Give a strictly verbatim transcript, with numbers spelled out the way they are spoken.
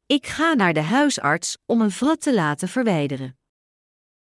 Ik ga naar de huisarts om een vrat te laten verwijderen.